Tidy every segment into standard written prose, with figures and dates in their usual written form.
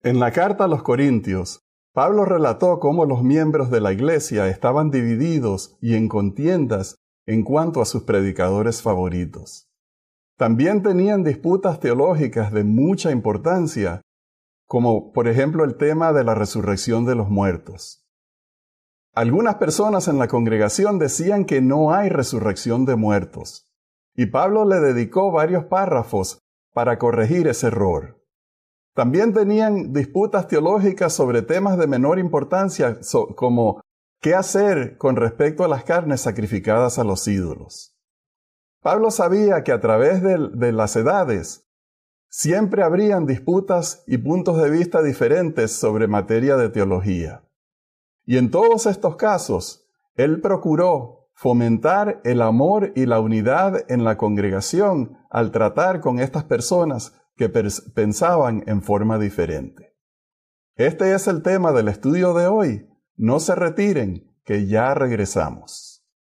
En la carta a los Corintios, Pablo relató cómo los miembros de la iglesia estaban divididos y en contiendas en cuanto a sus predicadores favoritos. También tenían disputas teológicas de mucha importancia, como por ejemplo el tema de la resurrección de los muertos. Algunas personas en la congregación decían que no hay resurrección de muertos, y Pablo le dedicó varios párrafos para corregir ese error. También tenían disputas teológicas sobre temas de menor importancia, como qué hacer con respecto a las carnes sacrificadas a los ídolos. Pablo sabía que a través de las edades siempre habrían disputas y puntos de vista diferentes sobre materia de teología. Y en todos estos casos, él procuró fomentar el amor y la unidad en la congregación al tratar con estas personas que pensaban en forma diferente. Este es el tema del estudio de hoy. No se retiren, que ya regresamos.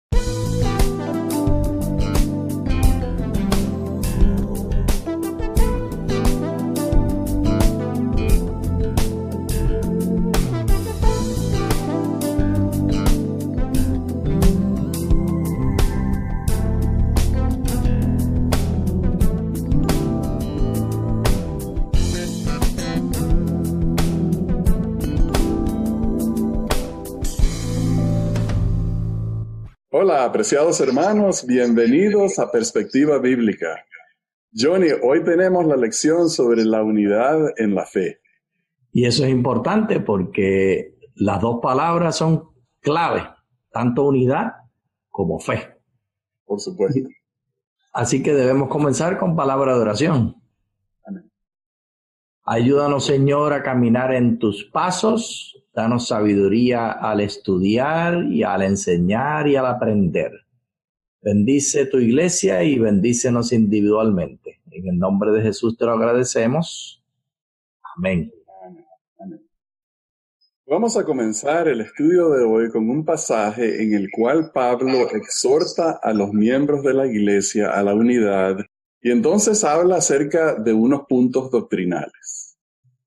Hola, apreciados hermanos, bienvenidos a Perspectiva Bíblica. Johnny, hoy tenemos la lección sobre la unidad en la fe. Y eso es importante porque las dos palabras son clave, tanto unidad como fe. Por supuesto. Así que debemos comenzar con palabra de oración. Amén. Ayúdanos, Señor, a caminar en tus pasos. Danos sabiduría al estudiar y al enseñar y al aprender. Bendice tu iglesia y bendícenos individualmente. En el nombre de Jesús te lo agradecemos. Amén. Amén. Vamos a comenzar el estudio de hoy con un pasaje en el cual Pablo exhorta a los miembros de la iglesia a la unidad y entonces habla acerca de unos puntos doctrinales.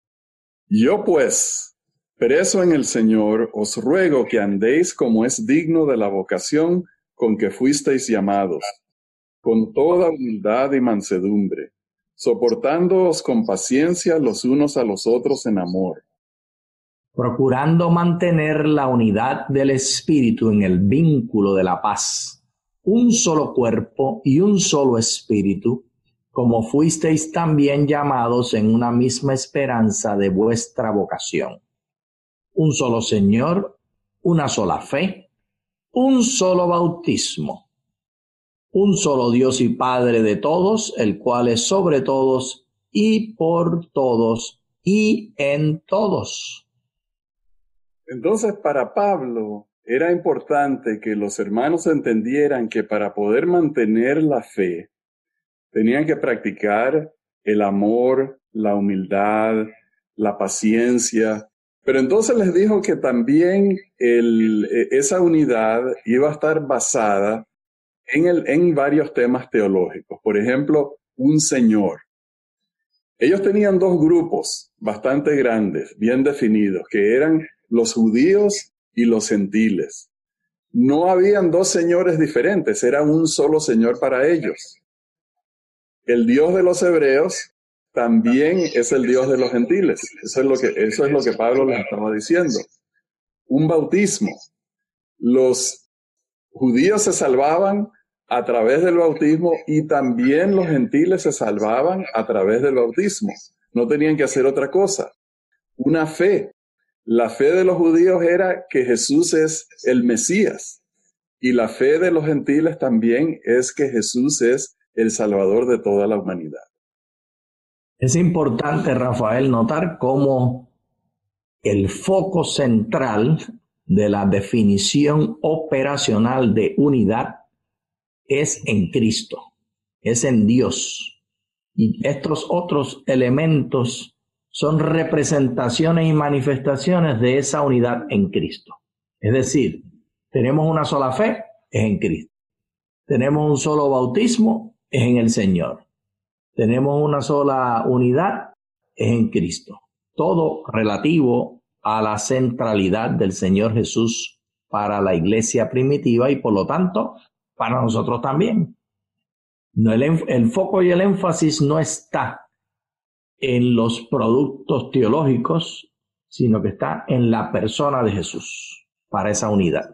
Yo pues, preso en el Señor, os ruego que andéis como es digno de la vocación con que fuisteis llamados, con toda humildad y mansedumbre, soportándoos con paciencia los unos a los otros en amor, procurando mantener la unidad del Espíritu en el vínculo de la paz, un solo cuerpo y un solo Espíritu, como fuisteis también llamados en una misma esperanza de vuestra vocación. Un solo Señor, una sola fe, un solo bautismo, un solo Dios y Padre de todos, el cual es sobre todos y por todos y en todos. Entonces, para Pablo era importante que los hermanos entendieran que para poder mantener la fe, tenían que practicar el amor, la humildad, la paciencia. Pero entonces les dijo que también esa unidad iba a estar basada en varios temas teológicos. Por ejemplo, un Señor. Ellos tenían dos grupos bastante grandes, bien definidos, que eran los judíos y los gentiles. No habían dos señores diferentes, era un solo Señor para ellos. El Dios de los hebreos también es el Dios de los gentiles. Eso es lo que Pablo les estaba diciendo. Un bautismo. Los judíos se salvaban a través del bautismo y también los gentiles se salvaban a través del bautismo. No tenían que hacer otra cosa. Una fe. La fe de los judíos era que Jesús es el Mesías. Y la fe de los gentiles también es que Jesús es el Salvador de toda la humanidad. Es importante, Rafael, notar cómo el foco central de la definición operacional de unidad es en Cristo, es en Dios. Y estos otros elementos son representaciones y manifestaciones de esa unidad en Cristo. Es decir, tenemos una sola fe, es en Cristo. Tenemos un solo bautismo, es en el Señor. Tenemos una sola unidad, es en Cristo. todo relativo a la centralidad del Señor Jesús para la iglesia primitiva y por lo tanto para nosotros también. No, el foco y el énfasis no está en los productos teológicos, sino que está en la persona de Jesús para esa unidad.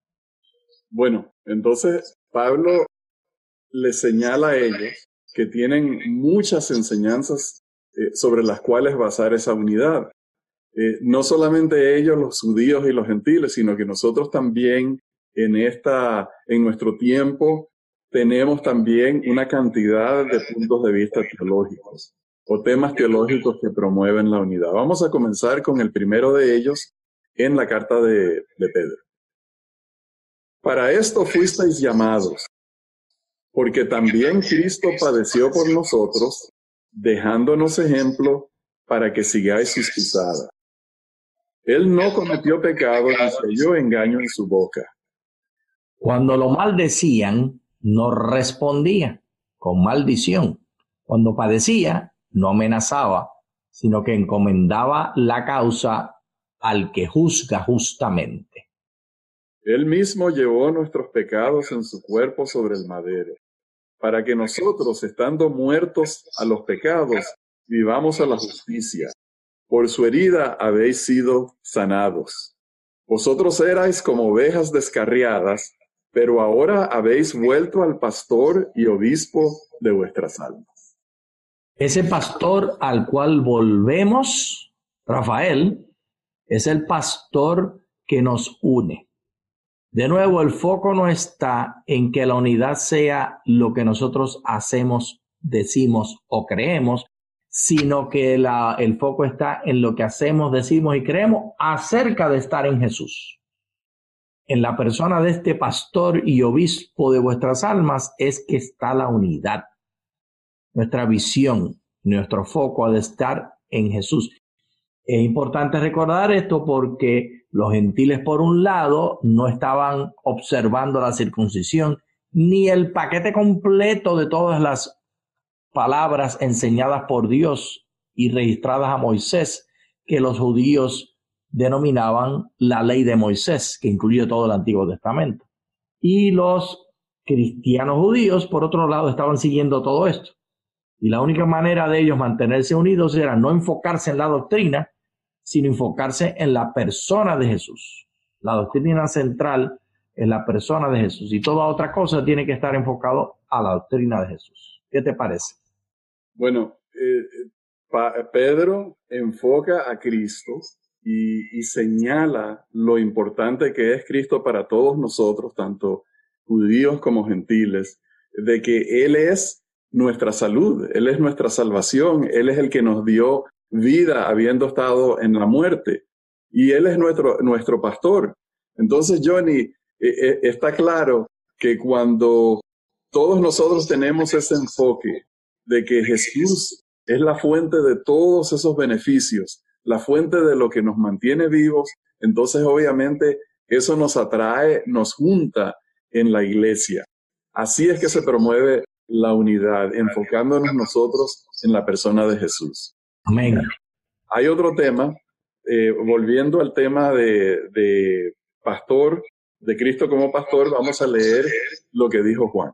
Bueno, entonces Pablo les señala a ellos que tienen muchas enseñanzas sobre las cuales basar esa unidad. No solamente ellos, los judíos y los gentiles, sino que nosotros también en nuestro tiempo tenemos también una cantidad de puntos de vista teológicos o temas teológicos que promueven la unidad. Vamos a comenzar con el primero de ellos en la carta de Pedro. Para esto fuisteis llamados, porque también Cristo padeció por nosotros, dejándonos ejemplo para que sigáis sus pisadas. Él no cometió pecado ni se halló engaño en su boca. Cuando lo maldecían, no respondía con maldición. Cuando padecía, no amenazaba, sino que encomendaba la causa al que juzga justamente. Él mismo llevó nuestros pecados en su cuerpo sobre el madero, para que nosotros, estando muertos a los pecados, vivamos a la justicia. Por su herida habéis sido sanados. Vosotros erais como ovejas descarriadas, pero ahora habéis vuelto al pastor y obispo de vuestras almas. Ese pastor al cual volvemos, Rafael, es el pastor que nos une. De nuevo, el foco no está en que la unidad sea lo que nosotros hacemos, decimos o creemos, sino que el foco está en lo que hacemos, decimos y creemos acerca de estar en Jesús. En la persona de este pastor y obispo de vuestras almas es que está la unidad. Nuestra visión, nuestro foco ha de estar en Jesús. Es importante recordar esto porque los gentiles, por un lado, no estaban observando la circuncisión ni el paquete completo de todas las palabras enseñadas por Dios y registradas a Moisés, que los judíos denominaban la ley de Moisés, que incluye todo el Antiguo Testamento. Y los cristianos judíos, por otro lado, estaban siguiendo todo esto. Y la única manera de ellos mantenerse unidos era no enfocarse en la doctrina, sino enfocarse en la persona de Jesús. La doctrina central es la persona de Jesús y toda otra cosa tiene que estar enfocado a la doctrina de Jesús. ¿Qué te parece? Bueno, Pedro enfoca a Cristo y señala lo importante que es Cristo para todos nosotros, tanto judíos como gentiles, de que Él es nuestra salud, Él es nuestra salvación, Él es el que nos dio vida habiendo estado en la muerte, y Él es nuestro pastor. Entonces, Johnny, está claro que cuando todos nosotros tenemos ese enfoque de que Jesús es la fuente de todos esos beneficios, la fuente de lo que nos mantiene vivos, entonces obviamente eso nos atrae, nos junta en la iglesia. Así es que se promueve la unidad, enfocándonos nosotros en la persona de Jesús. Amén. Hay otro tema, volviendo al tema de pastor, de Cristo como pastor, vamos a leer lo que dijo Juan.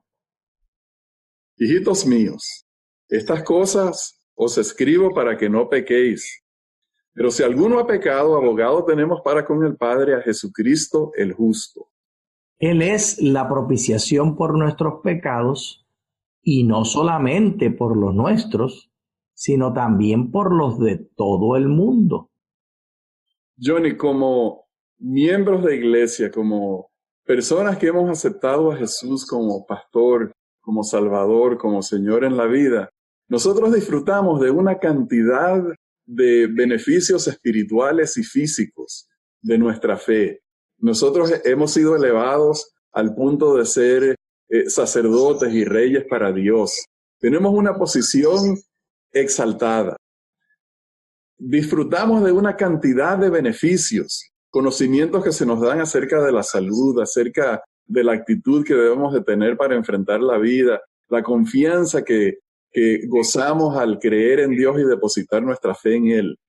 Hijitos míos, estas cosas os escribo para que no pequéis. Pero si alguno ha pecado, abogado tenemos para con el Padre a Jesucristo el justo. Él es la propiciación por nuestros pecados, y no solamente por los nuestros, sino también por los de todo el mundo. Johnny, como miembros de iglesia, como personas que hemos aceptado a Jesús como pastor, como Salvador, como Señor en la vida, nosotros disfrutamos de una cantidad de beneficios espirituales y físicos de nuestra fe. Nosotros hemos sido elevados al punto de ser sacerdotes y reyes para Dios. Tenemos una posición exaltada. Disfrutamos de una cantidad de beneficios, conocimientos que se nos dan acerca de la salud, acerca de la actitud que debemos de tener para enfrentar la vida, la confianza que gozamos al creer en Dios y depositar nuestra fe en Él.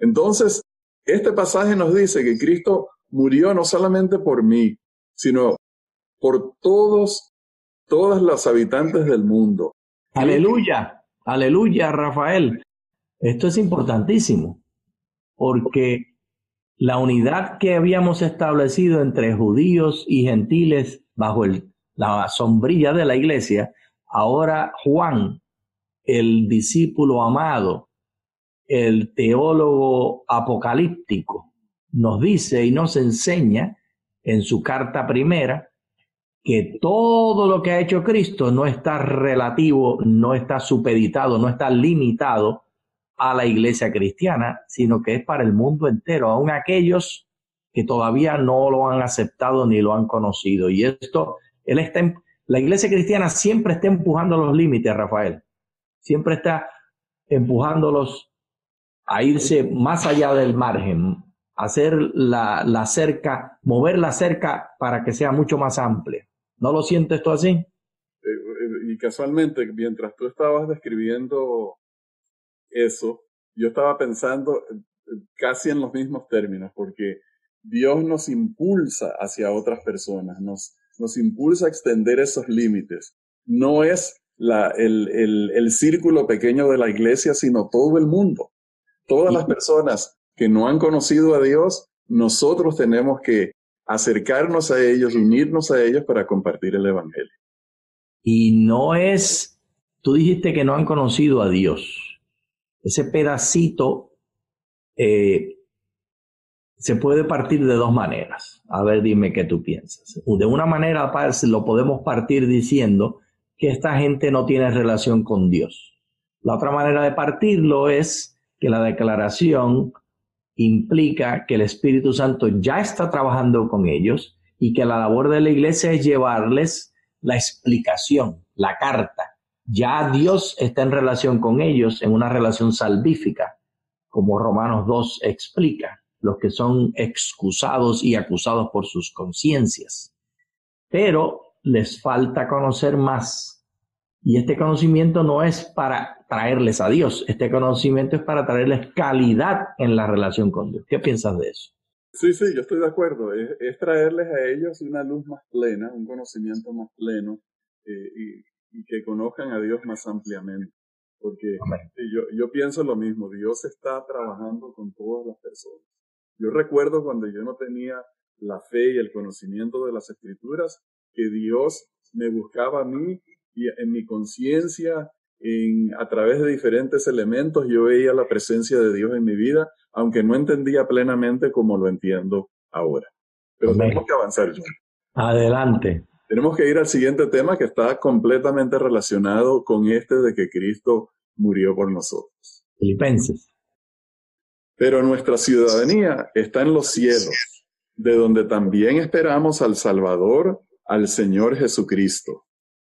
Entonces, este pasaje nos dice que Cristo murió no solamente por mí, sino por todas las habitantes del mundo. Aleluya, aleluya, Rafael. Esto es importantísimo, porque la unidad que habíamos establecido entre judíos y gentiles bajo la sombrilla de la iglesia, ahora Juan, el discípulo amado, el teólogo apocalíptico, nos dice y nos enseña en su carta primera que todo lo que ha hecho Cristo no está relativo, no está supeditado, no está limitado a la iglesia cristiana, sino que es para el mundo entero, aun aquellos que todavía no lo han aceptado ni lo han conocido. Y esto, la iglesia cristiana siempre está empujando los límites, Rafael. Siempre está empujándolos a irse más allá del margen, hacer la cerca, mover la cerca para que sea mucho más amplia. ¿No lo sientes tú así? Y casualmente, mientras tú estabas describiendo eso, yo estaba pensando casi en los mismos términos, porque Dios nos impulsa hacia otras personas, nos impulsa a extender esos límites. No es el círculo pequeño de la iglesia, sino todo el mundo. Todas las personas que no han conocido a Dios, nosotros tenemos que acercarnos a ellos, unirnos a ellos para compartir el evangelio. Y no es, tú dijiste que no han conocido a Dios. Ese pedacito se puede partir de dos maneras. A ver, dime qué tú piensas. De una manera lo podemos partir diciendo que esta gente no tiene relación con Dios. La otra manera de partirlo es que la declaración implica que el Espíritu Santo ya está trabajando con ellos y que la labor de la iglesia es llevarles la explicación, la carta. Ya Dios está en relación con ellos, en una relación salvífica, como Romanos 2 explica, los que son excusados y acusados por sus conciencias. Pero les falta conocer más. Y este conocimiento no es para traerles a Dios, este conocimiento es para traerles calidad en la relación con Dios. ¿Qué piensas de eso? Sí, yo estoy de acuerdo. Es traerles a ellos una luz más plena, un conocimiento más pleno y que conozcan a Dios más ampliamente. Porque yo pienso lo mismo, Dios está trabajando con todas las personas. Yo recuerdo cuando yo no tenía la fe y el conocimiento de las Escrituras, que Dios me buscaba a mí y en mi conciencia, a través de diferentes elementos, yo veía la presencia de Dios en mi vida, aunque no entendía plenamente como lo entiendo ahora. Pero tenemos que avanzar, John. Adelante. Tenemos que ir al siguiente tema que está completamente relacionado con este de que Cristo murió por nosotros. Filipenses. Pero nuestra ciudadanía está en los cielos, de donde también esperamos al Salvador, al Señor Jesucristo.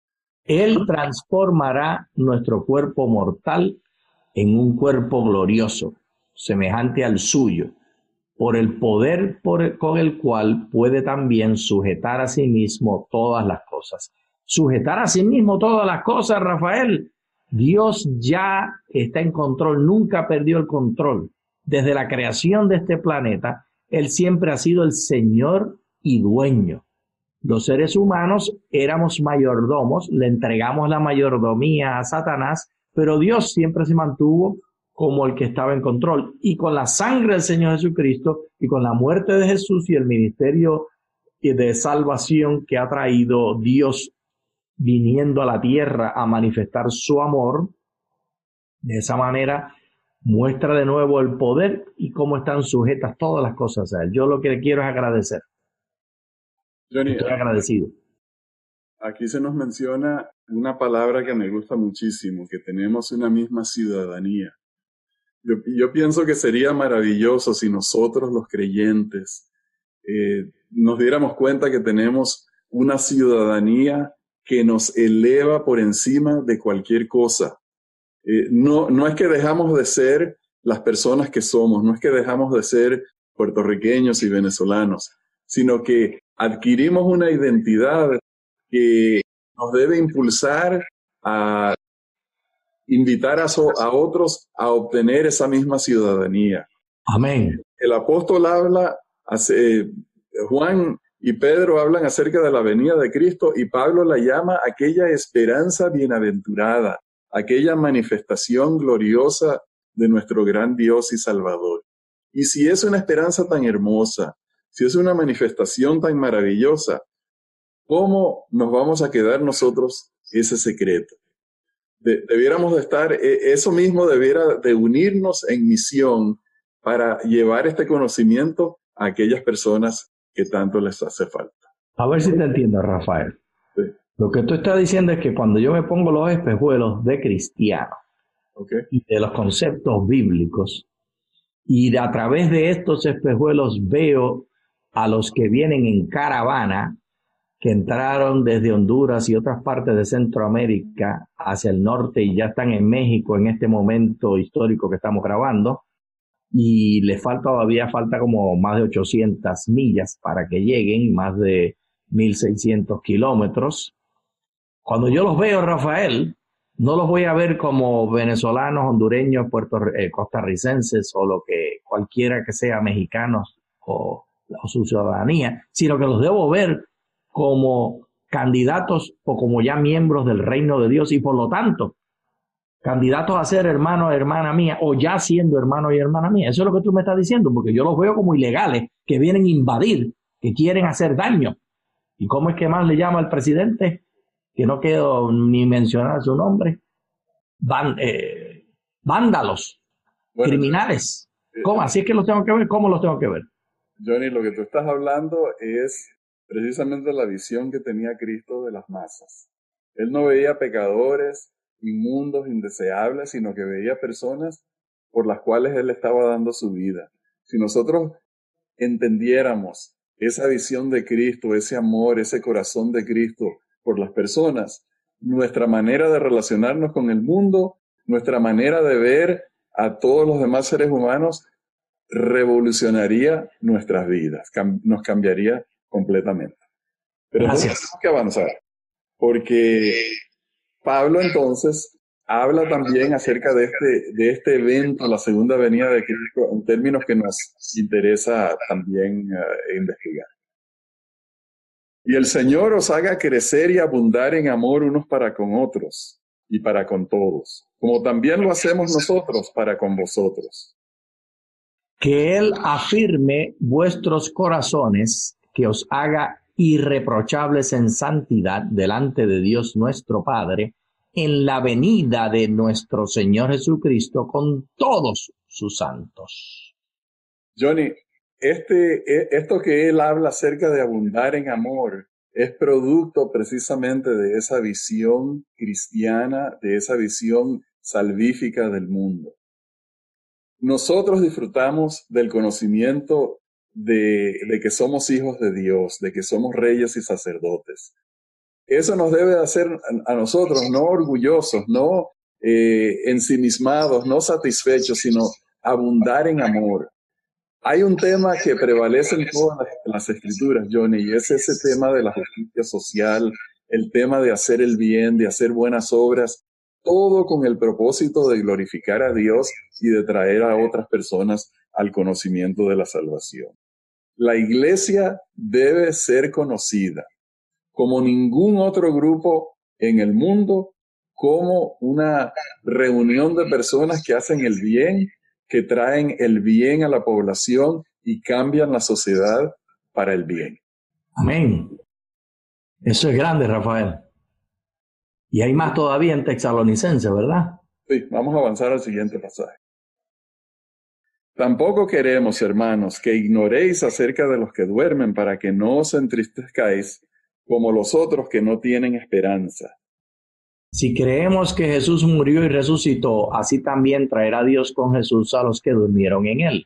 Él transformará nuestro cuerpo mortal en un cuerpo glorioso, semejante al suyo, por el poder con el cual puede también sujetar a sí mismo todas las cosas. Sujetar a sí mismo todas las cosas, Rafael. Dios ya está en control, nunca perdió el control. Desde la creación de este planeta, Él siempre ha sido el Señor y dueño. Los seres humanos éramos mayordomos, le entregamos la mayordomía a Satanás, pero Dios siempre se mantuvo como el que estaba en control. Y con la sangre del Señor Jesucristo y con la muerte de Jesús y el ministerio de salvación que ha traído Dios viniendo a la tierra a manifestar su amor, de esa manera muestra de nuevo el poder y cómo están sujetas todas las cosas a Él. Yo lo que le quiero es agradecer. Johnny, estoy agradecido. Aquí se nos menciona una palabra que me gusta muchísimo, que tenemos una misma ciudadanía. Yo pienso que sería maravilloso si nosotros los creyentes nos diéramos cuenta que tenemos una ciudadanía que nos eleva por encima de cualquier cosa. No es que dejamos de ser las personas que somos, no es que dejamos de ser puertorriqueños y venezolanos, sino que adquirimos una identidad que nos debe impulsar a invitar a otros a obtener esa misma ciudadanía. Amén. El apóstol habla, Juan y Pedro hablan acerca de la venida de Cristo y Pablo la llama aquella esperanza bienaventurada, aquella manifestación gloriosa de nuestro gran Dios y Salvador. Y si es una esperanza tan hermosa, si es una manifestación tan maravillosa, ¿cómo nos vamos a quedar nosotros ese secreto? Debiéramos de estar, eso mismo debiera de unirnos en misión para llevar este conocimiento a aquellas personas que tanto les hace falta. A ver si te entiendo, Rafael. Sí. Lo que tú estás diciendo es que cuando yo me pongo los espejuelos de cristiano Okay. y de los conceptos bíblicos, y a través de estos espejuelos veo a los que vienen en caravana, que entraron desde Honduras y otras partes de Centroamérica hacia el norte y ya están en México en este momento histórico que estamos grabando, y les falta como más de 800 millas para que lleguen, más de 1.600 kilómetros. Cuando yo los veo, Rafael, no los voy a ver como venezolanos, hondureños, costarricenses o lo que cualquiera que sea mexicanos o su ciudadanía, sino que los debo ver como candidatos o como ya miembros del reino de Dios y por lo tanto candidatos a ser hermano o hermana mía o ya siendo hermano y hermana mía. Eso es lo que tú me estás diciendo, porque yo los veo como ilegales que vienen a invadir, que quieren hacer daño. ¿Y cómo es que más le llama al presidente? Que no quiero ni mencionar su nombre. Vándalos, bueno, criminales. ¿Cómo? Así es que los tengo que ver. ¿Cómo los tengo que ver? Johnny, lo que tú estás hablando es precisamente la visión que tenía Cristo de las masas. Él no veía pecadores, inmundos, indeseables, sino que veía personas por las cuales Él estaba dando su vida. Si nosotros entendiéramos esa visión de Cristo, ese amor, ese corazón de Cristo por las personas, nuestra manera de relacionarnos con el mundo, nuestra manera de ver a todos los demás seres humanos, revolucionaría nuestras vidas, nos cambiaría completamente. Pero entonces tenemos que avanzar, porque Pablo entonces habla también acerca de este evento, la segunda venida de Cristo, en términos que nos interesa también investigar. Y el Señor os haga crecer y abundar en amor unos para con otros y para con todos, como también lo hacemos nosotros para con vosotros. Que Él afirme vuestros corazones, que os haga irreprochables en santidad delante de Dios nuestro Padre, en la venida de nuestro Señor Jesucristo con todos sus santos. Johnny, esto que él habla acerca de abundar en amor es producto precisamente de esa visión cristiana, de esa visión salvífica del mundo. Nosotros disfrutamos del conocimiento de que somos hijos de Dios, de que somos reyes y sacerdotes. Eso nos debe hacer a nosotros no orgullosos, no ensimismados, no satisfechos, sino abundar en amor. Hay un tema que prevalece en todas las escrituras, Johnny, y es ese tema de la justicia social, el tema de hacer el bien, de hacer buenas obras, todo con el propósito de glorificar a Dios y de traer a otras personas al conocimiento de la salvación. La iglesia debe ser conocida como ningún otro grupo en el mundo, como una reunión de personas que hacen el bien, que traen el bien a la población y cambian la sociedad para el bien. Amén. Eso es grande, Rafael. Y hay más todavía en Tesalonicenses, ¿verdad? Sí, vamos a avanzar al siguiente pasaje. Tampoco queremos, hermanos, que ignoréis acerca de los que duermen para que no os entristezcáis como los otros que no tienen esperanza. Si creemos que Jesús murió y resucitó, así también traerá Dios con Jesús a los que durmieron en él.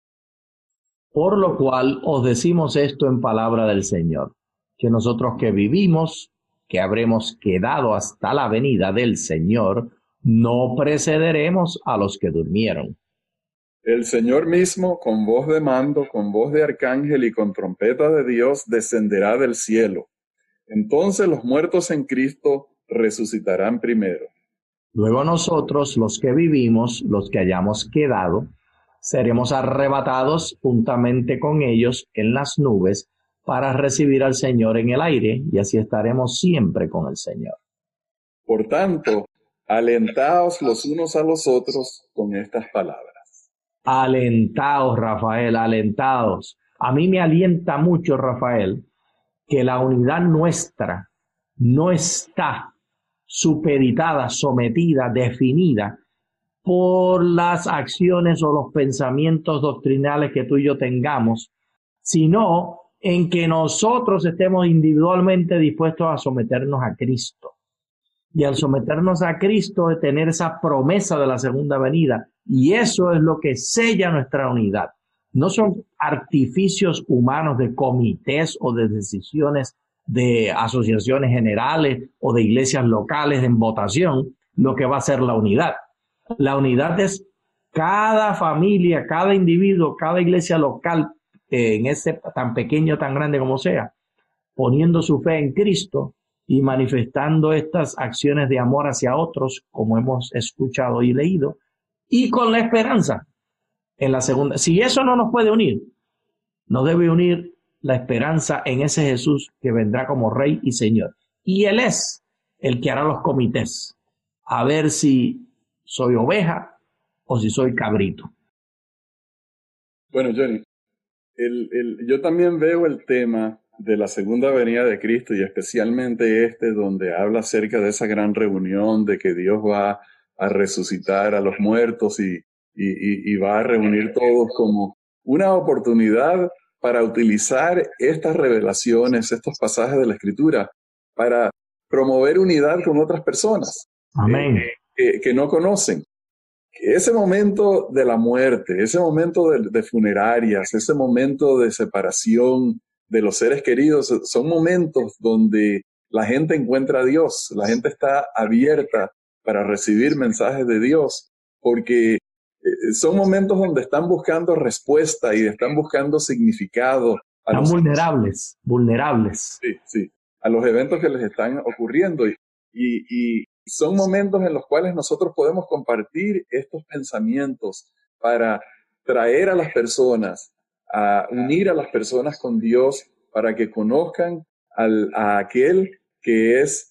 Por lo cual os decimos esto en palabra del Señor, que nosotros que vivimos, que habremos quedado hasta la venida del Señor, no precederemos a los que durmieron. El Señor mismo, con voz de mando, con voz de arcángel y con trompeta de Dios, descenderá del cielo. Entonces los muertos en Cristo resucitarán primero. Luego nosotros, los que vivimos, los que hayamos quedado, seremos arrebatados juntamente con ellos en las nubes para recibir al Señor en el aire, y así estaremos siempre con el Señor. Por tanto, alentaos los unos a los otros con estas palabras. Alentaos, Rafael, alentaos. A mí me alienta mucho, Rafael, que la unidad nuestra no está supeditada, sometida, definida por las acciones o los pensamientos doctrinales que tú y yo tengamos, sino en que nosotros estemos individualmente dispuestos a someternos a Cristo. Y al someternos a Cristo es tener esa promesa de la segunda venida. Y eso es lo que sella nuestra unidad. No son artificios humanos de comités o de decisiones de asociaciones generales o de iglesias locales en votación lo que va a ser la unidad. La unidad es cada familia, cada individuo, cada iglesia local, en ese tan pequeño, tan grande como sea, poniendo su fe en Cristo y manifestando estas acciones de amor hacia otros, como hemos escuchado y leído, y con la esperanza en la segunda. Si eso no nos puede unir, nos debe unir la esperanza en ese Jesús que vendrá como Rey y Señor. Y Él es el que hará los comités, a ver si soy oveja o si soy cabrito. Bueno, Johnny, yo también veo el tema de la segunda venida de Cristo, y especialmente donde habla acerca de esa gran reunión, de que Dios va a resucitar a los muertos y va a reunir todos, como una oportunidad para utilizar estas revelaciones, estos pasajes de la Escritura, para promover unidad con otras personas. Amén. Que no conocen. Ese momento de la muerte, ese momento de funerarias, ese momento de separación de los seres queridos, son momentos donde la gente encuentra a Dios, la gente está abierta para recibir mensajes de Dios, porque son momentos donde están buscando respuesta y están buscando significado. Están vulnerables. Sí, a los eventos que les están ocurriendo. Y son momentos en los cuales nosotros podemos compartir estos pensamientos para traer a las personas, a unir a las personas con Dios, para que conozcan a aquel que es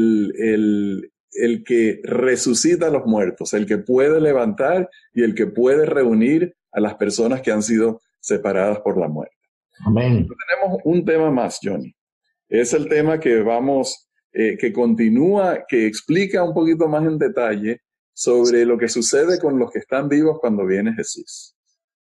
el que resucita a los muertos, el que puede levantar y el que puede reunir a las personas que han sido separadas por la muerte. Amén. Tenemos un tema más, Johnny. Es el tema que que continúa, que explica un poquito más en detalle sobre lo que sucede con los que están vivos cuando viene Jesús.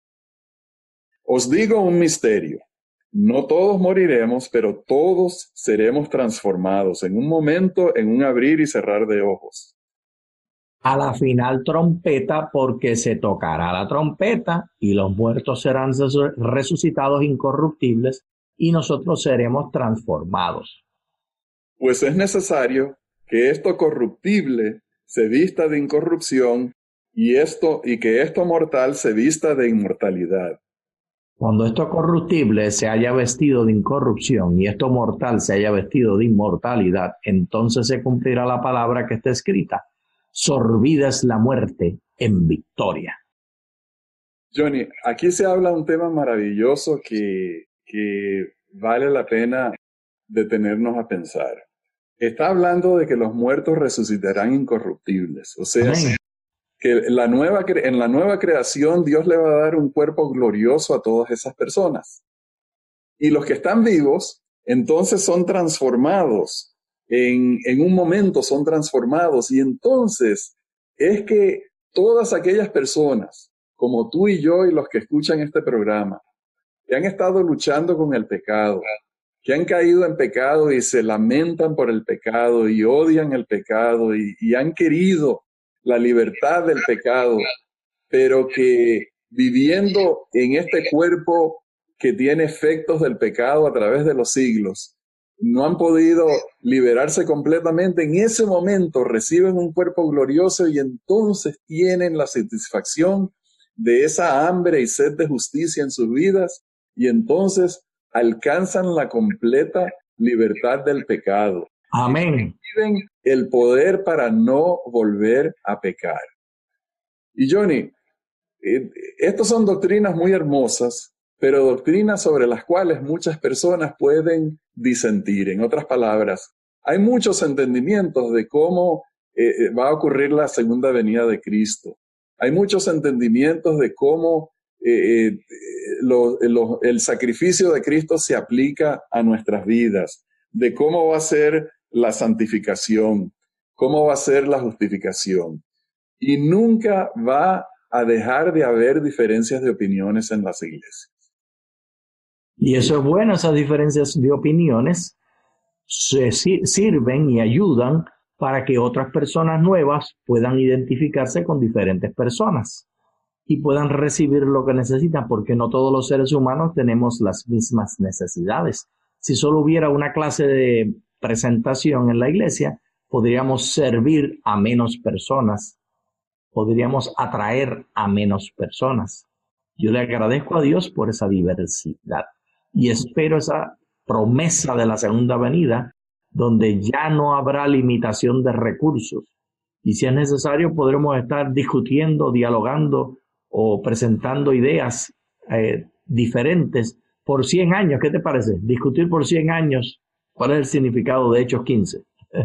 Os digo un misterio. No todos moriremos, pero todos seremos transformados en un momento, en un abrir y cerrar de ojos. A la final trompeta, porque se tocará la trompeta y los muertos serán resucitados incorruptibles y nosotros seremos transformados. Pues es necesario que esto corruptible se vista de incorrupción y que esto mortal se vista de inmortalidad. Cuando esto corruptible se haya vestido de incorrupción y esto mortal se haya vestido de inmortalidad, entonces se cumplirá la palabra que está escrita: sorbida es la muerte en victoria. Johnny, aquí se habla un tema maravilloso que vale la pena detenernos a pensar. Está hablando de que los muertos resucitarán incorruptibles. O sea, Amén. Que en la nueva creación Dios le va a dar un cuerpo glorioso a todas esas personas. Y los que están vivos, entonces son transformados. En un momento son transformados. Y entonces es que todas aquellas personas, como tú y yo y los que escuchan este programa, que han estado luchando con el pecado, que han caído en pecado y se lamentan por el pecado y odian el pecado y han querido la libertad del pecado, pero que viviendo en este cuerpo que tiene efectos del pecado a través de los siglos, no han podido liberarse completamente. En ese momento reciben un cuerpo glorioso y entonces tienen la satisfacción de esa hambre y sed de justicia en sus vidas, y entonces alcanzan la completa libertad del pecado. Amén. Reciben el poder para no volver a pecar. Y Johnny, Estas son doctrinas muy hermosas, pero doctrinas sobre las cuales muchas personas pueden disentir. En otras palabras, hay muchos entendimientos de cómo va a ocurrir la segunda venida de Cristo. Hay muchos entendimientos de cómo el sacrificio de Cristo se aplica a nuestras vidas, de cómo va a ser la santificación, cómo va a ser la justificación. Y nunca va a dejar de haber diferencias de opiniones en las iglesias. Y eso es bueno, esas diferencias de opiniones sirven y ayudan para que otras personas nuevas puedan identificarse con diferentes personas y puedan recibir lo que necesitan, porque no todos los seres humanos tenemos las mismas necesidades. Si solo hubiera una clase de presentación en la iglesia, podríamos servir a menos personas, podríamos atraer a menos personas. Yo le agradezco a Dios por esa diversidad y espero esa promesa de la segunda venida, donde ya no habrá limitación de recursos. Y si es necesario, podremos estar discutiendo, dialogando o presentando ideas diferentes por 100 años. ¿Qué te parece? Discutir por 100 años. ¿Cuál es el significado de Hechos 15?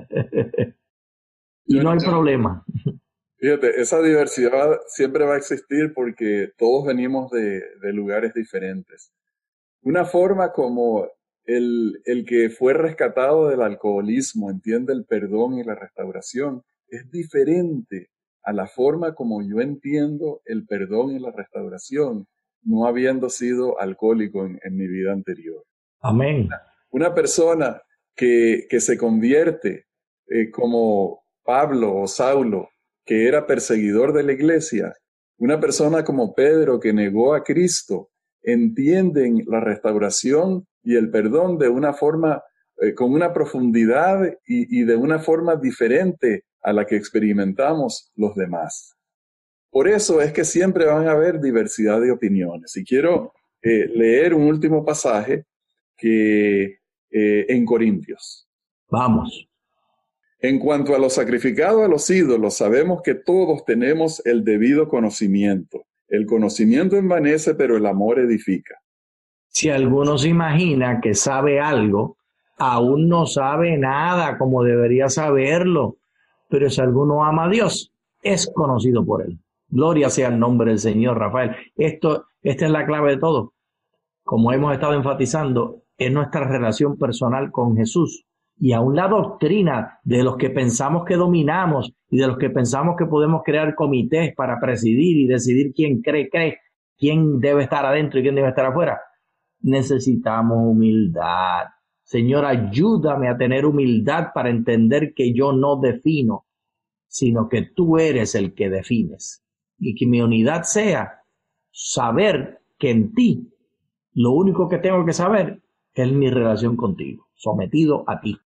Y no hay problema. Fíjate, esa diversidad siempre va a existir porque todos venimos de lugares diferentes. Una forma como el que fue rescatado del alcoholismo entiende el perdón y la restauración es diferente a la forma como yo entiendo el perdón y la restauración, no habiendo sido alcohólico en mi vida anterior. Amén. Una persona que se convierte como Pablo o Saulo, que era perseguidor de la iglesia, una persona como Pedro que negó a Cristo, entienden la restauración y el perdón de una forma, con una profundidad y de una forma diferente a la que experimentamos los demás. Por eso es que siempre van a haber diversidad de opiniones. Y quiero leer un último pasaje que en Corintios. Vamos. En cuanto a lo sacrificado a los ídolos, sabemos que todos tenemos el debido conocimiento. El conocimiento envanece, pero el amor edifica. Si alguno se imagina que sabe algo, aún no sabe nada como debería saberlo. Pero si alguno ama a Dios, es conocido por él. Gloria sea el nombre del Señor, Rafael. Esta es la clave de todo. Como hemos estado enfatizando, es nuestra relación personal con Jesús. Y aún la doctrina de los que pensamos que dominamos y de los que pensamos que podemos crear comités para presidir y decidir quién cree, quién debe estar adentro y quién debe estar afuera. Necesitamos humildad. Señor, ayúdame a tener humildad para entender que yo no defino, sino que tú eres el que defines. Y que mi unidad sea saber que en ti lo único que tengo que saber es mi relación contigo, sometido a ti.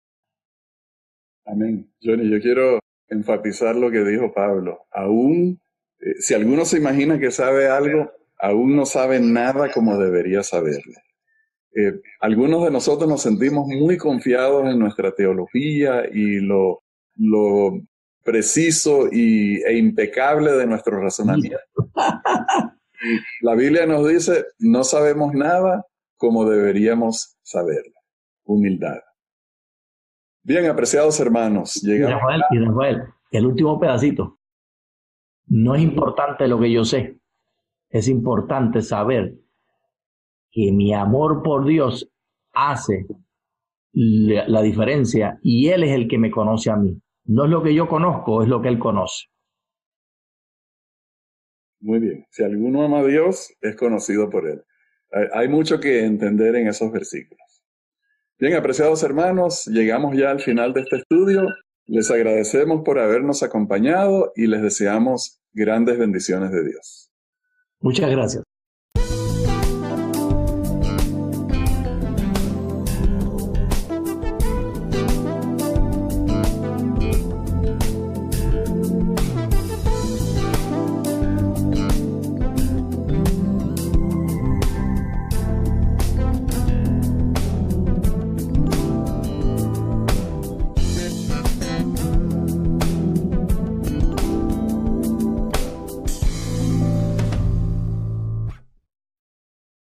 Amén. Johnny, yo quiero enfatizar lo que dijo Pablo. Aún, si alguno se imagina que sabe algo, aún no sabe nada como debería saberlo. Algunos de nosotros nos sentimos muy confiados en nuestra teología y lo preciso e impecable de nuestro razonamiento. La Biblia nos dice, no sabemos nada como deberíamos saberlo. Humildad. Bien, apreciados hermanos, llegamos. Y Rafael, el último pedacito. No es importante lo que yo sé, es importante saber que mi amor por Dios hace la diferencia y Él es el que me conoce a mí. No es lo que yo conozco, es lo que Él conoce. Muy bien. Si alguno ama a Dios, es conocido por Él. Hay mucho que entender en esos versículos. Bien, apreciados hermanos, llegamos ya al final de este estudio. Les agradecemos por habernos acompañado y les deseamos grandes bendiciones de Dios. Muchas gracias.